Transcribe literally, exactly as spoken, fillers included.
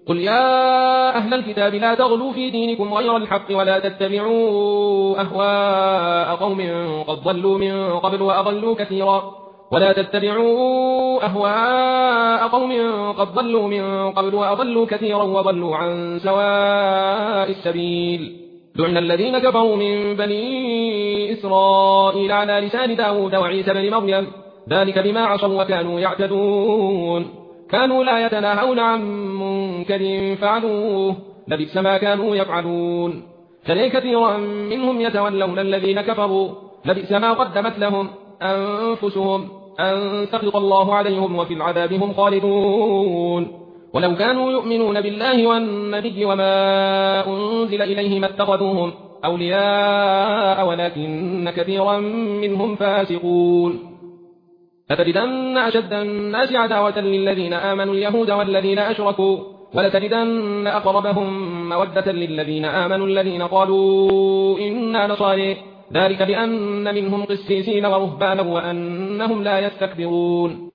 قل يا أهل الكتاب لا تغلوا في دينكم غير الحق ولا تتبعوا أهواء قوم قد ضلوا من قبل وأضلوا كثيرا ولا تتبعوا أهواء قوم قد ضلوا من قبل وأضلوا كثيرا وضلوا عن سواء السبيل. لعن الذين كفروا من بني إسرائيل على لسان داود وعيسى بن مريم ذلك بما عصوا وكانوا يعتدون كانوا لا يتناهون عن منكر فعلوه لبئس ما كانوا يفعلون. ترى كثيرا منهم يتولون الذين كفروا لبئس ما قدمت لهم أنفسهم أن سخط الله عليهم وفي العذاب هم خالدون. ولو كانوا يؤمنون بالله والنبي وما أنزل إليه ما اتخذوهم أولياء ولكن كثيرا منهم فاسقون. لتجدن أشد الناس عداوة للذين آمنوا اليهود والذين أشركوا ولتجدن أقربهم مودة للذين آمنوا الذين قالوا إنا نصارى ذلك بأن منهم قسيسين ورهبانا وأنهم لا يستكبرون.